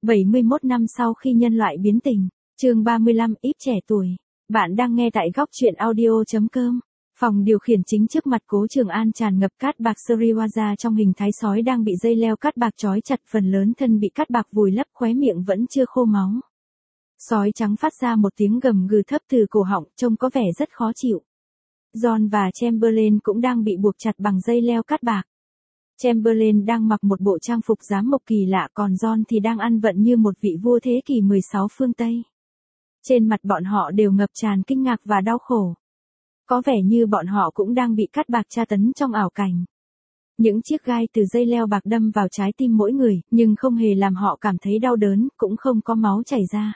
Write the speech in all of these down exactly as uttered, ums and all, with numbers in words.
bảy mươi mốt năm sau khi nhân loại biến tình, chương ba mươi lăm, íp trẻ tuổi. Bạn đang nghe tại góc truyện audio chấm com. Phòng điều khiển chính trước mặt Cố Trường An tràn ngập cát bạc Sriwaza trong hình thái sói đang bị dây leo cát bạc trói chặt, phần lớn thân bị cát bạc vùi lấp, khóe miệng vẫn chưa khô máu. Sói trắng phát ra một tiếng gầm gừ thấp từ cổ họng, trông có vẻ rất khó chịu. John và Chamberlain cũng đang bị buộc chặt bằng dây leo cát bạc. Chamberlain đang mặc một bộ trang phục giám mộc kỳ lạ, còn John thì đang ăn vận như một vị vua thế kỷ mười sáu phương Tây. Trên mặt bọn họ đều ngập tràn kinh ngạc và đau khổ. Có vẻ như bọn họ cũng đang bị cát bạc tra tấn trong ảo cảnh. Những chiếc gai từ dây leo bạc đâm vào trái tim mỗi người, nhưng không hề làm họ cảm thấy đau đớn, cũng không có máu chảy ra.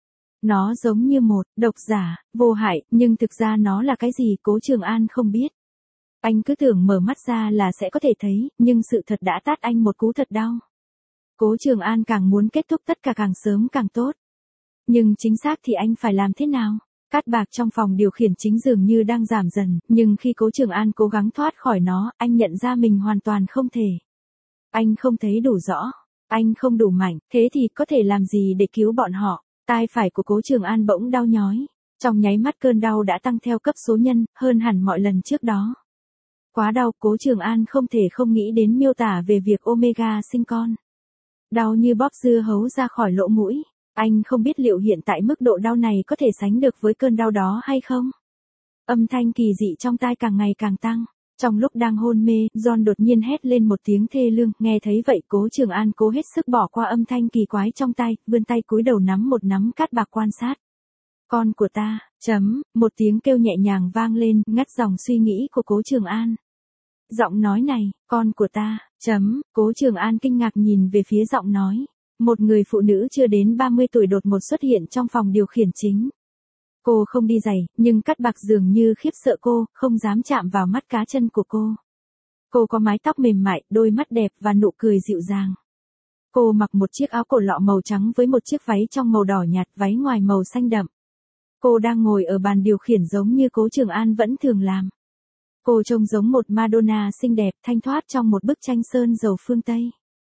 Nó giống như một độc giả, vô hại, nhưng thực ra nó là cái gì Cố Trường An không biết. Anh cứ tưởng mở mắt ra là sẽ có thể thấy, nhưng sự thật đã tát anh một cú thật đau. Cố Trường An càng muốn kết thúc tất cả càng sớm càng tốt. Nhưng chính xác thì anh phải làm thế nào? Cát bạc trong phòng điều khiển chính dường như đang giảm dần, nhưng khi Cố Trường An cố gắng thoát khỏi nó, anh nhận ra mình hoàn toàn không thể. Anh không thấy đủ rõ, anh không đủ mạnh, thế thì có thể làm gì để cứu bọn họ? Tai phải của Cố Trường An bỗng đau nhói. Trong nháy mắt cơn đau đã tăng theo cấp số nhân, hơn hẳn mọi lần trước đó. Quá đau, Cố Trường An không thể không nghĩ đến miêu tả về việc Omega sinh con. Đau như bóp dưa hấu ra khỏi lỗ mũi. Anh không biết liệu hiện tại mức độ đau này có thể sánh được với cơn đau đó hay không. Âm thanh kỳ dị trong tai càng ngày càng tăng. Trong lúc đang hôn mê, John đột nhiên hét lên một tiếng thê lương, nghe thấy vậy Cố Trường An cố hết sức bỏ qua âm thanh kỳ quái trong tai, vươn tay cúi đầu nắm một nắm cát bạc quan sát. Con của ta, chấm, một tiếng kêu nhẹ nhàng vang lên, ngắt dòng suy nghĩ của Cố Trường An. Giọng nói này, con của ta, chấm, Cố Trường An kinh ngạc nhìn về phía giọng nói. Một người phụ nữ chưa đến ba mươi tuổi đột ngột xuất hiện trong phòng điều khiển chính. Cô không đi giày, nhưng cát bạc dường như khiếp sợ cô, không dám chạm vào mắt cá chân của cô. Cô có mái tóc mềm mại, đôi mắt đẹp và nụ cười dịu dàng. Cô mặc một chiếc áo cổ lọ màu trắng với một chiếc váy trong màu đỏ nhạt, váy ngoài màu xanh đậm. Cô đang ngồi ở bàn điều khiển giống như Cố Trường An vẫn thường làm. Cô trông giống một Madonna xinh đẹp, thanh thoát trong một bức tranh sơn dầu phương Tây.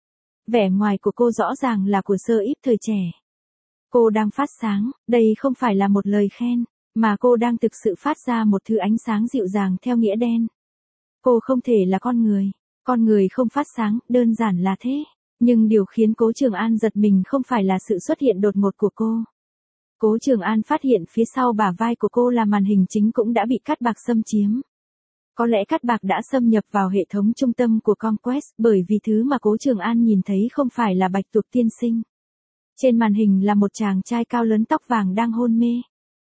Vẻ ngoài của cô rõ ràng là của sơ íp thời trẻ. Cô đang phát sáng, đây không phải là một lời khen, mà cô đang thực sự phát ra một thứ ánh sáng dịu dàng theo nghĩa đen. Cô không thể là con người, con người không phát sáng, đơn giản là thế. Nhưng điều khiến Cố Trường An giật mình không phải là sự xuất hiện đột ngột của cô. Cố Trường An phát hiện phía sau bả vai của cô là màn hình chính cũng đã bị cát bạc xâm chiếm. Có lẽ cát bạc đã xâm nhập vào hệ thống trung tâm của Conquest, bởi vì thứ mà Cố Trường An nhìn thấy không phải là Bạch Tuộc tiên sinh. Trên màn hình là một chàng trai cao lớn tóc vàng đang hôn mê.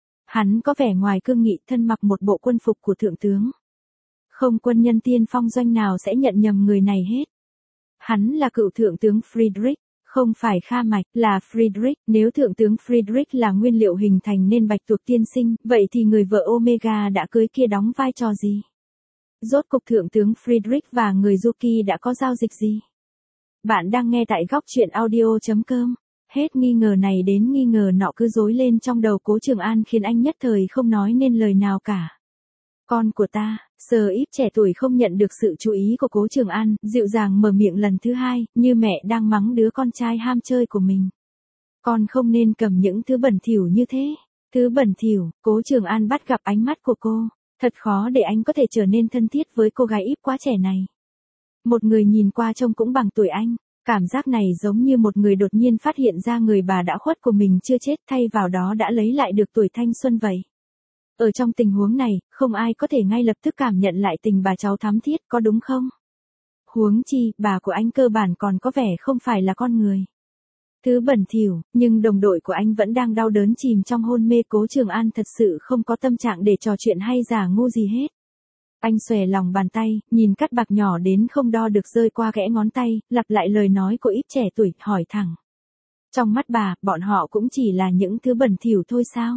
Hắn có vẻ ngoài cương nghị, thân mặc một bộ quân phục của thượng tướng. Không quân nhân tiên phong doanh nào sẽ nhận nhầm người này hết. Hắn là cựu thượng tướng Friedrich, không phải Kha Mạch, là Friedrich. Nếu thượng tướng Friedrich là nguyên liệu hình thành nên Bạch Tuộc tiên sinh, vậy thì người vợ Omega đã cưới kia đóng vai trò gì? Rốt cục thượng tướng Friedrich và người Yuki đã có giao dịch gì? Bạn đang nghe tại góc truyện audio chấm com. Hết nghi ngờ này đến nghi ngờ nọ cứ dối lên trong đầu Cố Trường An khiến anh nhất thời không nói nên lời nào cả. Con của ta, sờ íp trẻ tuổi không nhận được sự chú ý của Cố Trường An, dịu dàng mở miệng lần thứ hai, như mẹ đang mắng đứa con trai ham chơi của mình. Con không nên cầm những thứ bẩn thỉu như thế. Thứ bẩn thỉu, Cố Trường An bắt gặp ánh mắt của cô. Thật khó để anh có thể trở nên thân thiết với cô gái íp quá trẻ này. Một người nhìn qua trông cũng bằng tuổi anh. Cảm giác này giống như một người đột nhiên phát hiện ra người bà đã khuất của mình chưa chết, thay vào đó đã lấy lại được tuổi thanh xuân vậy. Ở trong tình huống này, không ai có thể ngay lập tức cảm nhận lại tình bà cháu thắm thiết, có đúng không? Huống chi, bà của anh cơ bản còn có vẻ không phải là con người. Thứ bẩn thỉu, nhưng đồng đội của anh vẫn đang đau đớn chìm trong hôn mê. Cố Trường An thật sự không có tâm trạng để trò chuyện hay giả ngu gì hết. Anh xòe lòng bàn tay, nhìn cát bạc nhỏ đến không đo được rơi qua kẽ ngón tay, lặp lại lời nói của íp trẻ tuổi, hỏi thẳng. Trong mắt bà, bọn họ cũng chỉ là những thứ bẩn thỉu thôi sao?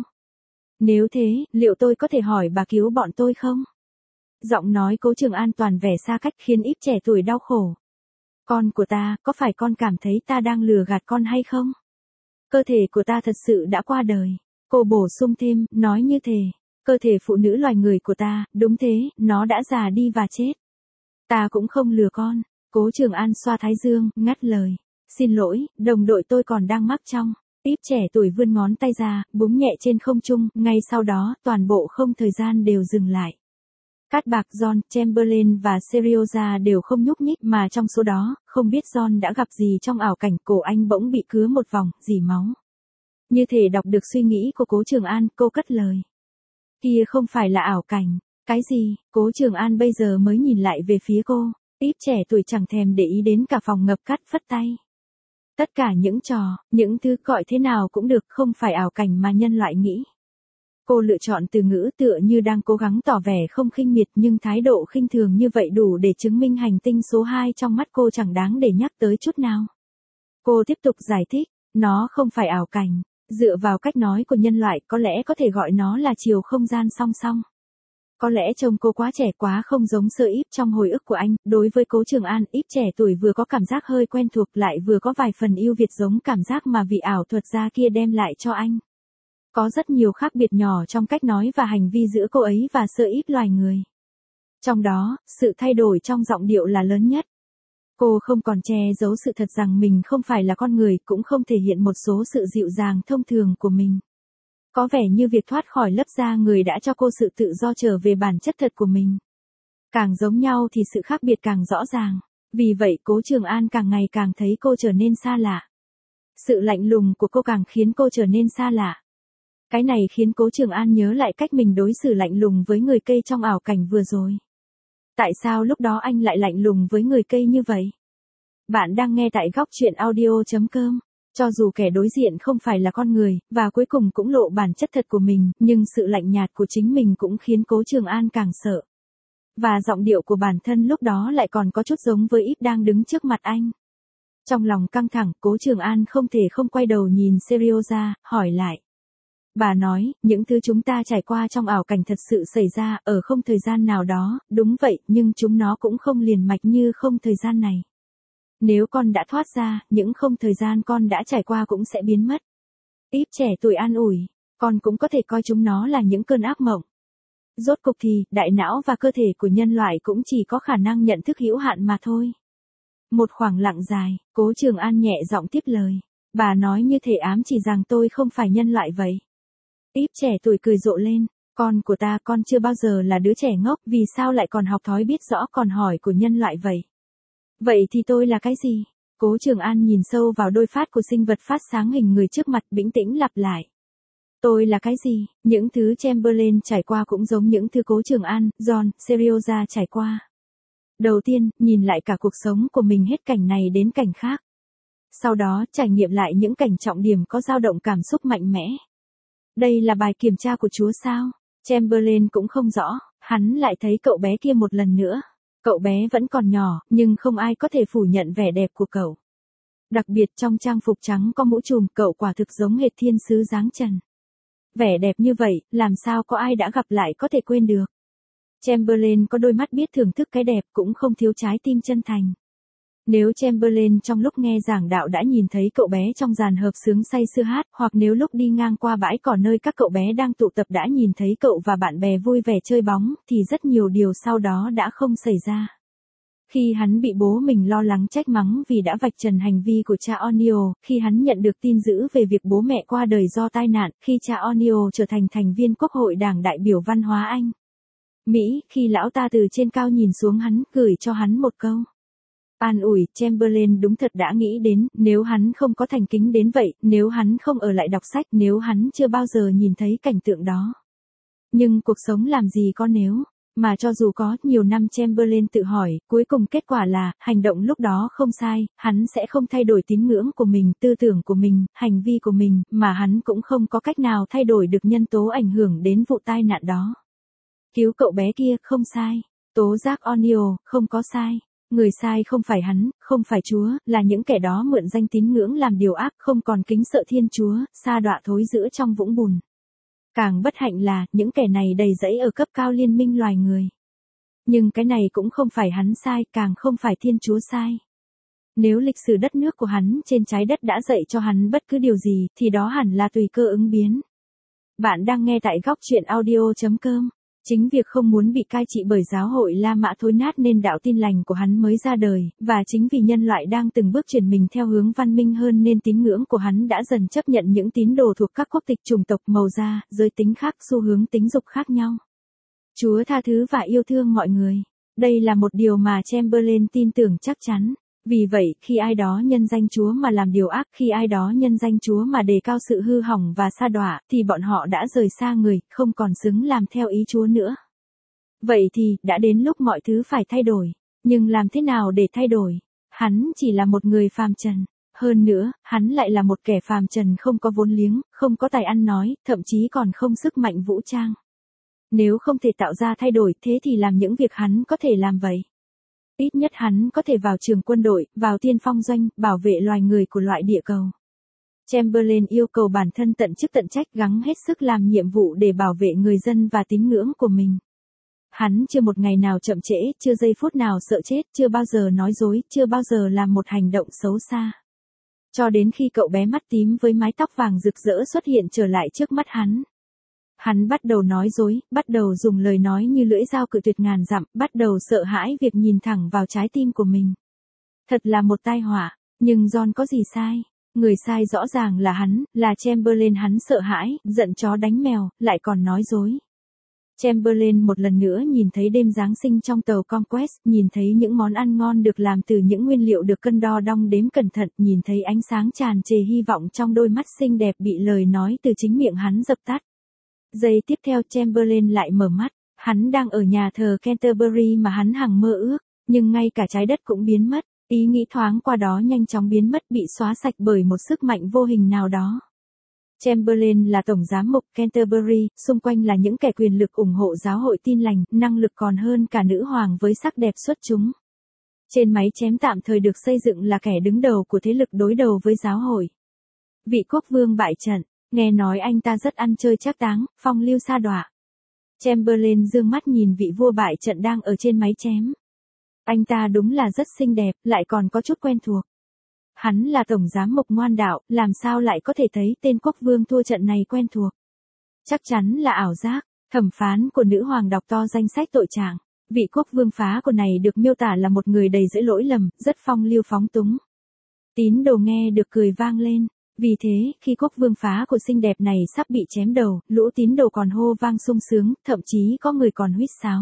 Nếu thế, liệu tôi có thể hỏi bà cứu bọn tôi không? Giọng nói Cố Trường An toàn vẻ xa cách khiến íp trẻ tuổi đau khổ. Con của ta, có phải con cảm thấy ta đang lừa gạt con hay không? Cơ thể của ta thật sự đã qua đời. Cô bổ sung thêm, nói như thế. Cơ thể phụ nữ loài người của ta, đúng thế, nó đã già đi và chết. Ta cũng không lừa con. Cố Trường An xoa thái dương, ngắt lời. Xin lỗi, đồng đội tôi còn đang mắc trong. Tiếp trẻ tuổi vươn ngón tay ra, búng nhẹ trên không trung, ngay sau đó, toàn bộ không thời gian đều dừng lại. Cát bạc John, Chamberlain và Serioza đều không nhúc nhích mà trong số đó, không biết John đã gặp gì trong ảo cảnh cổ anh bỗng bị cứa một vòng, dỉ máu. Như thể đọc được suy nghĩ của Cố Trường An, cô cất lời. Kia không phải là ảo cảnh. Cái gì? Cố Trường An bây giờ mới nhìn lại về phía cô. Tiếp trẻ tuổi chẳng thèm để ý đến cả phòng ngập cát phất tay. Tất cả những trò, những thứ gọi thế nào cũng được không phải ảo cảnh mà nhân loại nghĩ. Cô lựa chọn từ ngữ tựa như đang cố gắng tỏ vẻ không khinh miệt nhưng thái độ khinh thường như vậy đủ để chứng minh hành tinh số hai trong mắt cô chẳng đáng để nhắc tới chút nào. Cô tiếp tục giải thích, nó không phải ảo cảnh, dựa vào cách nói của nhân loại có lẽ có thể gọi nó là chiều không gian song song. Có lẽ trông cô quá trẻ quá không giống Sơ Íp trong hồi ức của anh, đối với Cố Trường An, Íp trẻ tuổi vừa có cảm giác hơi quen thuộc lại vừa có vài phần yêu Việt giống cảm giác mà vị ảo thuật gia kia đem lại cho anh. Có rất nhiều khác biệt nhỏ trong cách nói và hành vi giữa cô ấy và Sơ Íp loài người. Trong đó, sự thay đổi trong giọng điệu là lớn nhất. Cô không còn che giấu sự thật rằng mình không phải là con người, cũng không thể hiện một số sự dịu dàng thông thường của mình. Có vẻ như việc thoát khỏi lớp da người đã cho cô sự tự do trở về bản chất thật của mình. Càng giống nhau thì sự khác biệt càng rõ ràng. Vì vậy Cố Trường An càng ngày càng thấy cô trở nên xa lạ. Sự lạnh lùng của cô càng khiến cô trở nên xa lạ. Cái này khiến Cố Trường An nhớ lại cách mình đối xử lạnh lùng với người cây trong ảo cảnh vừa rồi. Tại sao lúc đó anh lại lạnh lùng với người cây như vậy? Bạn đang nghe tại góc truyện audio chấm com. Cho dù kẻ đối diện không phải là con người, và cuối cùng cũng lộ bản chất thật của mình, nhưng sự lạnh nhạt của chính mình cũng khiến Cố Trường An càng sợ. Và giọng điệu của bản thân lúc đó lại còn có chút giống với Íp đang đứng trước mặt anh. Trong lòng căng thẳng, Cố Trường An không thể không quay đầu nhìn Serioza, hỏi lại. Bà nói, những thứ chúng ta trải qua trong ảo cảnh thật sự xảy ra ở không thời gian nào đó, đúng vậy, nhưng chúng nó cũng không liền mạch như không thời gian này. Nếu con đã thoát ra, những không thời gian con đã trải qua cũng sẽ biến mất. Íp trẻ tuổi an ủi, con cũng có thể coi chúng nó là những cơn ác mộng. Rốt cục thì, đại não và cơ thể của nhân loại cũng chỉ có khả năng nhận thức hữu hạn mà thôi. Một khoảng lặng dài, Cố Trường An nhẹ giọng tiếp lời. Bà nói như thể ám chỉ rằng tôi không phải nhân loại vậy. Íp trẻ tuổi cười rộ lên. Con của ta, con chưa bao giờ là đứa trẻ ngốc, vì sao lại còn học thói biết rõ còn hỏi của nhân loại vậy? Vậy thì tôi là cái gì? Cố Trường An nhìn sâu vào đôi phát của sinh vật phát sáng hình người trước mặt, bĩnh tĩnh lặp lại. Tôi là cái gì? Những thứ Chamberlain trải qua cũng giống những thứ Cố Trường An, John, Serioza trải qua. Đầu tiên, nhìn lại cả cuộc sống của mình hết cảnh này đến cảnh khác. Sau đó, trải nghiệm lại những cảnh trọng điểm có dao động cảm xúc mạnh mẽ. Đây là bài kiểm tra của Chúa sao? Chamberlain cũng không rõ, hắn lại thấy cậu bé kia một lần nữa. Cậu bé vẫn còn nhỏ, nhưng không ai có thể phủ nhận vẻ đẹp của cậu. Đặc biệt trong trang phục trắng có mũ trùm, cậu quả thực giống hệt thiên sứ dáng trần. Vẻ đẹp như vậy, làm sao có ai đã gặp lại có thể quên được. Chamberlain có đôi mắt biết thưởng thức cái đẹp, cũng không thiếu trái tim chân thành. Nếu Chamberlain trong lúc nghe giảng đạo đã nhìn thấy cậu bé trong dàn hợp xướng say sưa hát, hoặc nếu lúc đi ngang qua bãi cỏ nơi các cậu bé đang tụ tập đã nhìn thấy cậu và bạn bè vui vẻ chơi bóng, thì rất nhiều điều sau đó đã không xảy ra. Khi hắn bị bố mình lo lắng trách mắng vì đã vạch trần hành vi của cha O'Neill, khi hắn nhận được tin dữ về việc bố mẹ qua đời do tai nạn, khi cha O'Neill trở thành thành viên Quốc hội Đảng đại biểu văn hóa Anh. Mỹ, khi lão ta từ trên cao nhìn xuống hắn, gửi cho hắn một câu. An ủi, Chamberlain đúng thật đã nghĩ đến, nếu hắn không có thành kính đến vậy, nếu hắn không ở lại đọc sách, nếu hắn chưa bao giờ nhìn thấy cảnh tượng đó. Nhưng cuộc sống làm gì có nếu, mà cho dù có, nhiều năm Chamberlain tự hỏi, cuối cùng kết quả là, hành động lúc đó không sai, hắn sẽ không thay đổi tín ngưỡng của mình, tư tưởng của mình, hành vi của mình, mà hắn cũng không có cách nào thay đổi được nhân tố ảnh hưởng đến vụ tai nạn đó. Cứu cậu bé kia, không sai. Tố giác O'Neill, không có sai. Người sai không phải hắn, không phải Chúa, là những kẻ đó mượn danh tín ngưỡng làm điều ác, không còn kính sợ Thiên Chúa, sa đọa thối rữa trong vũng bùn. Càng bất hạnh là, những kẻ này đầy rẫy ở cấp cao liên minh loài người. Nhưng cái này cũng không phải hắn sai, càng không phải Thiên Chúa sai. Nếu lịch sử đất nước của hắn trên trái đất đã dạy cho hắn bất cứ điều gì, thì đó hẳn là tùy cơ ứng biến. Bạn đang nghe tại góc truyện audio chấm com. Chính việc không muốn bị cai trị bởi giáo hội La Mã thối nát nên đạo Tin lành của hắn mới ra đời, và chính vì nhân loại đang từng bước chuyển mình theo hướng văn minh hơn nên tín ngưỡng của hắn đã dần chấp nhận những tín đồ thuộc các quốc tịch, chủng tộc, màu da, giới tính khác, xu hướng tính dục khác nhau. Chúa tha thứ và yêu thương mọi người. Đây là một điều mà Chamberlain tin tưởng chắc chắn. Vì vậy, khi ai đó nhân danh Chúa mà làm điều ác, khi ai đó nhân danh Chúa mà đề cao sự hư hỏng và sa đọa, thì bọn họ đã rời xa người, không còn xứng làm theo ý Chúa nữa. Vậy thì, đã đến lúc mọi thứ phải thay đổi. Nhưng làm thế nào để thay đổi? Hắn chỉ là một người phàm trần. Hơn nữa, hắn lại là một kẻ phàm trần không có vốn liếng, không có tài ăn nói, thậm chí còn không sức mạnh vũ trang. Nếu không thể tạo ra thay đổi, thế thì làm những việc hắn có thể làm vậy. Ít nhất hắn có thể vào trường quân đội, vào tiên phong doanh, bảo vệ loài người của loại địa cầu. Chamberlain yêu cầu bản thân tận chức tận trách, gắng hết sức làm nhiệm vụ để bảo vệ người dân và tín ngưỡng của mình. Hắn chưa một ngày nào chậm trễ, chưa giây phút nào sợ chết, chưa bao giờ nói dối, chưa bao giờ làm một hành động xấu xa. Cho đến khi cậu bé mắt tím với mái tóc vàng rực rỡ xuất hiện trở lại trước mắt hắn. Hắn bắt đầu nói dối, bắt đầu dùng lời nói như lưỡi dao cự tuyệt ngàn dặm, bắt đầu sợ hãi việc nhìn thẳng vào trái tim của mình. Thật là một tai họa, nhưng John có gì sai? Người sai rõ ràng là hắn, là Chamberlain. Hắn sợ hãi, giận chó đánh mèo, lại còn nói dối. Chamberlain một lần nữa nhìn thấy đêm Giáng sinh trong tàu Conquest, nhìn thấy những món ăn ngon được làm từ những nguyên liệu được cân đo đong đếm cẩn thận, nhìn thấy ánh sáng tràn trề hy vọng trong đôi mắt xinh đẹp bị lời nói từ chính miệng hắn dập tắt. Giây tiếp theo Chamberlain lại mở mắt, hắn đang ở nhà thờ Canterbury mà hắn hằng mơ ước, nhưng ngay cả trái đất cũng biến mất, ý nghĩ thoáng qua đó nhanh chóng biến mất, bị xóa sạch bởi một sức mạnh vô hình nào đó. Chamberlain là tổng giám mục Canterbury, xung quanh là những kẻ quyền lực ủng hộ giáo hội Tin lành, năng lực còn hơn cả nữ hoàng với sắc đẹp xuất chúng. Trên máy chém tạm thời được xây dựng là kẻ đứng đầu của thế lực đối đầu với giáo hội. Vị quốc vương bại trận. Nghe nói anh ta rất ăn chơi trác táng, phong lưu sa đọa. Chamberlain dương mắt nhìn vị vua bại trận đang ở trên máy chém. Anh ta đúng là rất xinh đẹp, lại còn có chút quen thuộc. Hắn là tổng giám mục ngoan đạo, làm sao lại có thể thấy tên quốc vương thua trận này quen thuộc. Chắc chắn là ảo giác. Thẩm phán của nữ hoàng đọc to danh sách tội trạng. Vị quốc vương phá của này được miêu tả là một người đầy dẫy lỗi lầm, rất phong lưu phóng túng. Tín đồ nghe được cười vang lên. Vì thế, khi quốc vương phá của xinh đẹp này sắp bị chém đầu, lũ tín đồ còn hô vang sung sướng, thậm chí có người còn huýt sáo.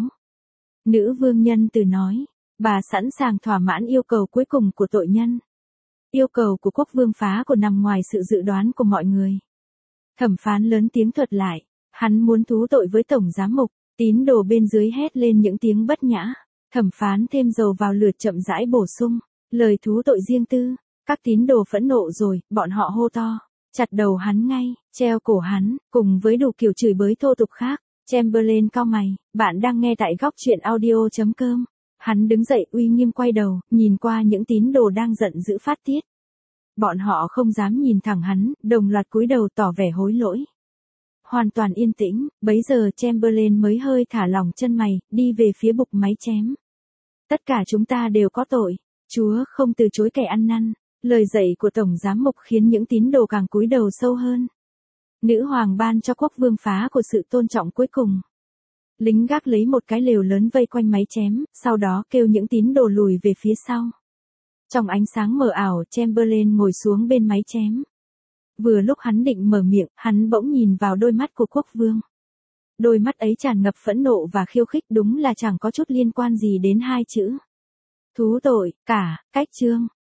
Nữ vương nhân từ nói, bà sẵn sàng thỏa mãn yêu cầu cuối cùng của tội nhân. Yêu cầu của quốc vương phá của nằm ngoài sự dự đoán của mọi người. Thẩm phán lớn tiếng thuật lại, hắn muốn thú tội với tổng giám mục, tín đồ bên dưới hét lên những tiếng bất nhã. Thẩm phán thêm dầu vào lửa chậm rãi bổ sung, lời thú tội riêng tư. Các tín đồ phẫn nộ rồi, bọn họ hô to, chặt đầu hắn ngay, treo cổ hắn, cùng với đủ kiểu chửi bới thô tục khác. Chamberlain cau mày, bạn đang nghe tại góc truyện audio chấm com. Hắn đứng dậy uy nghiêm quay đầu, nhìn qua những tín đồ đang giận dữ phát tiết. Bọn họ không dám nhìn thẳng hắn, đồng loạt cúi đầu tỏ vẻ hối lỗi. Hoàn toàn yên tĩnh, bấy giờ Chamberlain mới hơi thả lỏng chân mày, đi về phía bục máy chém. Tất cả chúng ta đều có tội, Chúa không từ chối kẻ ăn năn. Lời dạy của tổng giám mục khiến những tín đồ càng cúi đầu sâu hơn. Nữ hoàng ban cho quốc vương phá của sự tôn trọng cuối cùng. Lính gác lấy một cái lều lớn vây quanh máy chém, sau đó kêu những tín đồ lùi về phía sau. Trong ánh sáng mờ ảo, Chamberlain ngồi xuống bên máy chém. Vừa lúc hắn định mở miệng, hắn bỗng nhìn vào đôi mắt của quốc vương. Đôi mắt ấy tràn ngập phẫn nộ và khiêu khích, đúng là chẳng có chút liên quan gì đến hai chữ thú tội cả. Cách chương